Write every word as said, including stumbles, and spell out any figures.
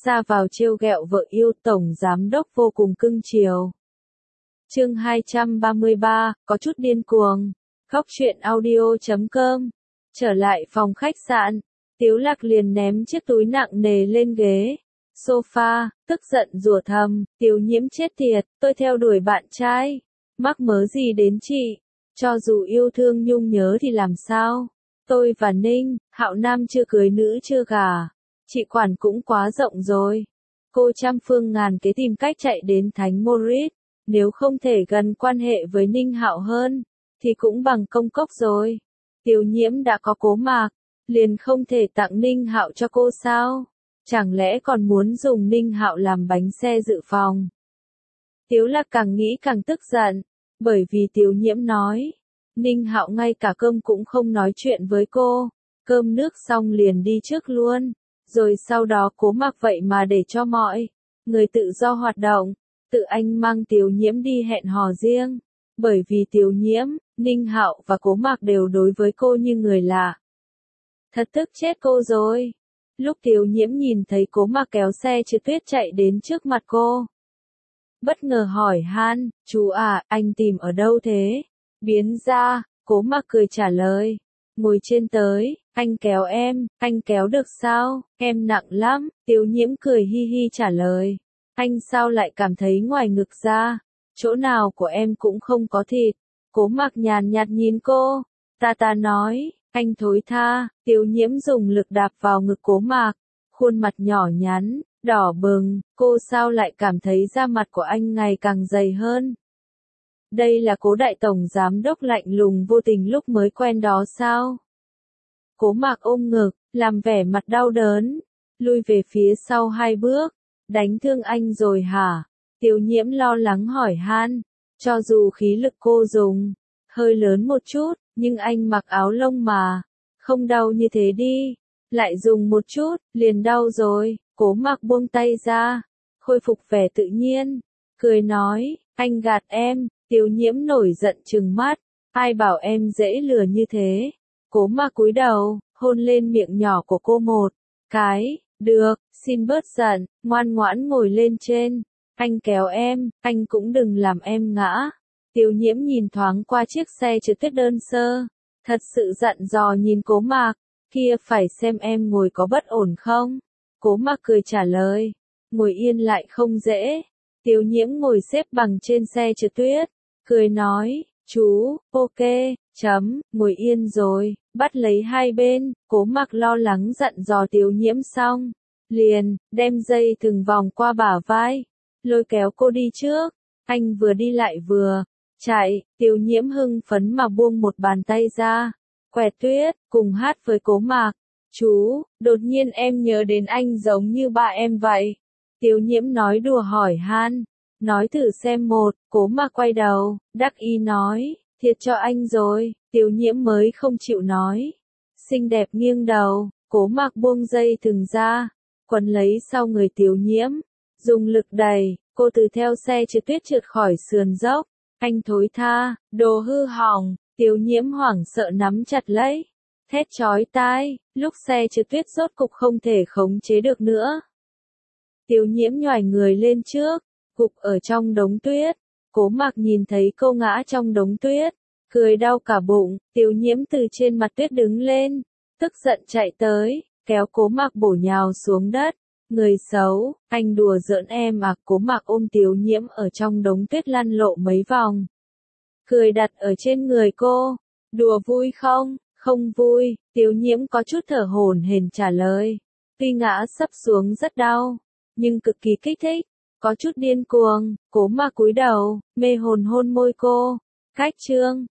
ra vào trêu ghẹo vợ yêu, tổng giám đốc vô cùng cưng chiều. Chương hai trăm ba mươi ba, có chút điên cuồng. Góc truyện audio chấm com. Trở lại phòng khách sạn, Tiếu Lạc liền ném chiếc túi nặng nề lên ghế sofa, tức giận rủa thầm, Tiểu Nhiễm chết tiệt, tôi theo đuổi bạn trai, mắc mớ gì đến chị, cho dù yêu thương nhung nhớ thì làm sao, tôi và Ninh, Hạo Nam chưa cưới nữ chưa gả, chị quản cũng quá rộng rồi. Cô trăm phương ngàn kế tìm cách chạy đến Thánh Moritz, nếu không thể gần quan hệ với Ninh Hạo hơn, thì cũng bằng công cốc rồi. Tiểu Nhiễm đã có Cố Mạc, liền không thể tặng Ninh Hạo cho cô sao? Chẳng lẽ còn muốn dùng Ninh Hạo làm bánh xe dự phòng? Tiếu Lạc càng nghĩ càng tức giận, bởi vì Tiểu Nhiễm nói, Ninh Hạo ngay cả cơm cũng không nói chuyện với cô, cơm nước xong liền đi trước luôn, rồi sau đó Cố Mạc vậy mà để cho mọi người tự do hoạt động, tự anh mang Tiểu Nhiễm đi hẹn hò riêng, bởi vì Tiểu Nhiễm, Ninh Hạo và Cố Mạc đều đối với cô như người lạ. Thật tức chết cô rồi. Lúc Tiểu Nhiễm nhìn thấy Cố Mạc kéo xe trượt tuyết chạy đến trước mặt cô, bất ngờ hỏi han, chú à, anh tìm ở đâu thế? Biến ra, Cố Mạc cười trả lời, ngồi trên tới, anh kéo em, anh kéo được sao, em nặng lắm. Tiểu Nhiễm cười hi hi trả lời, anh sao lại cảm thấy ngoài ngực ra, chỗ nào của em cũng không có thịt. Cố Mạc nhàn nhạt nhìn cô, ta ta nói, anh thối tha. Tiểu Nhiễm dùng lực đạp vào ngực Cố Mạc, khuôn mặt nhỏ nhắn, đỏ bừng, cô sao lại cảm thấy da mặt của anh ngày càng dày hơn? Đây là Cố đại tổng giám đốc lạnh lùng vô tình lúc mới quen đó sao? Cố Mạc ôm ngực, làm vẻ mặt đau đớn, lui về phía sau hai bước, đánh thương anh rồi hả? Tiểu Nhiễm lo lắng hỏi han, cho dù khí lực cô dùng hơi lớn một chút, nhưng anh mặc áo lông mà, không đau như thế đi, lại dùng một chút, liền đau rồi. Cố Mạc buông tay ra, khôi phục vẻ tự nhiên, cười nói, anh gạt em. Tiểu Nhiễm nổi giận trừng mắt, ai bảo em dễ lừa như thế? Cố Mạc cúi đầu, hôn lên miệng nhỏ của cô một cái, được, xin bớt giận, ngoan ngoãn ngồi lên trên, anh kéo em, anh cũng đừng làm em ngã. Tiểu Nhiễm nhìn thoáng qua chiếc xe trượt tuyết đơn sơ, thật sự dặn dò nhìn Cố Mạc, kia phải xem em ngồi có bất ổn không? Cố Mạc cười trả lời, ngồi yên lại không dễ. Tiểu Nhiễm ngồi xếp bằng trên xe trượt tuyết, cười nói, chú, ok, chấm, ngồi yên rồi, bắt lấy hai bên. Cố Mạc lo lắng dặn dò Tiểu Nhiễm xong, liền đem dây thừng vòng qua bả vai, lôi kéo cô đi trước. Anh vừa đi lại vừa chạy. Tiểu Nhiễm hưng phấn mà buông một bàn tay ra, quẹt tuyết, cùng hát với Cố Mạc. Chú, đột nhiên em nhớ đến anh giống như ba em vậy. Tiểu Nhiễm nói đùa hỏi han, nói thử xem một. Cố Mạc quay đầu, đắc ý nói, thiệt cho anh rồi. Tiểu Nhiễm mới không chịu nói, xinh đẹp nghiêng đầu. Cố Mạc buông dây thừng ra, quấn lấy sau người Tiểu Nhiễm, dùng lực đẩy, cô từ theo xe trượt tuyết trượt khỏi sườn dốc. Anh thối tha, đồ hư hỏng. Tiểu Nhiễm hoảng sợ nắm chặt lấy, thét chói tai, lúc xe trượt tuyết rốt cục không thể khống chế được nữa. Tiểu Nhiễm nhoài người lên trước, gục ở trong đống tuyết. Cố Mạc nhìn thấy cô ngã trong đống tuyết, cười đau cả bụng. Tiểu Nhiễm từ trên mặt tuyết đứng lên, tức giận chạy tới, kéo Cố Mạc bổ nhào xuống đất. Người xấu, anh đùa giỡn em à? Cố Mạc ôm Tiểu Nhiễm ở trong đống tuyết lăn lộn mấy vòng, cười đặt ở trên người cô. Đùa vui không? Không vui. Tiểu Nhiễm có chút thở hổn hển trả lời. Tuy ngã sấp xuống rất đau, nhưng cực kỳ kích thích, có chút điên cuồng. Cố Mạc cúi đầu, mê hồn hôn môi cô. Cách chương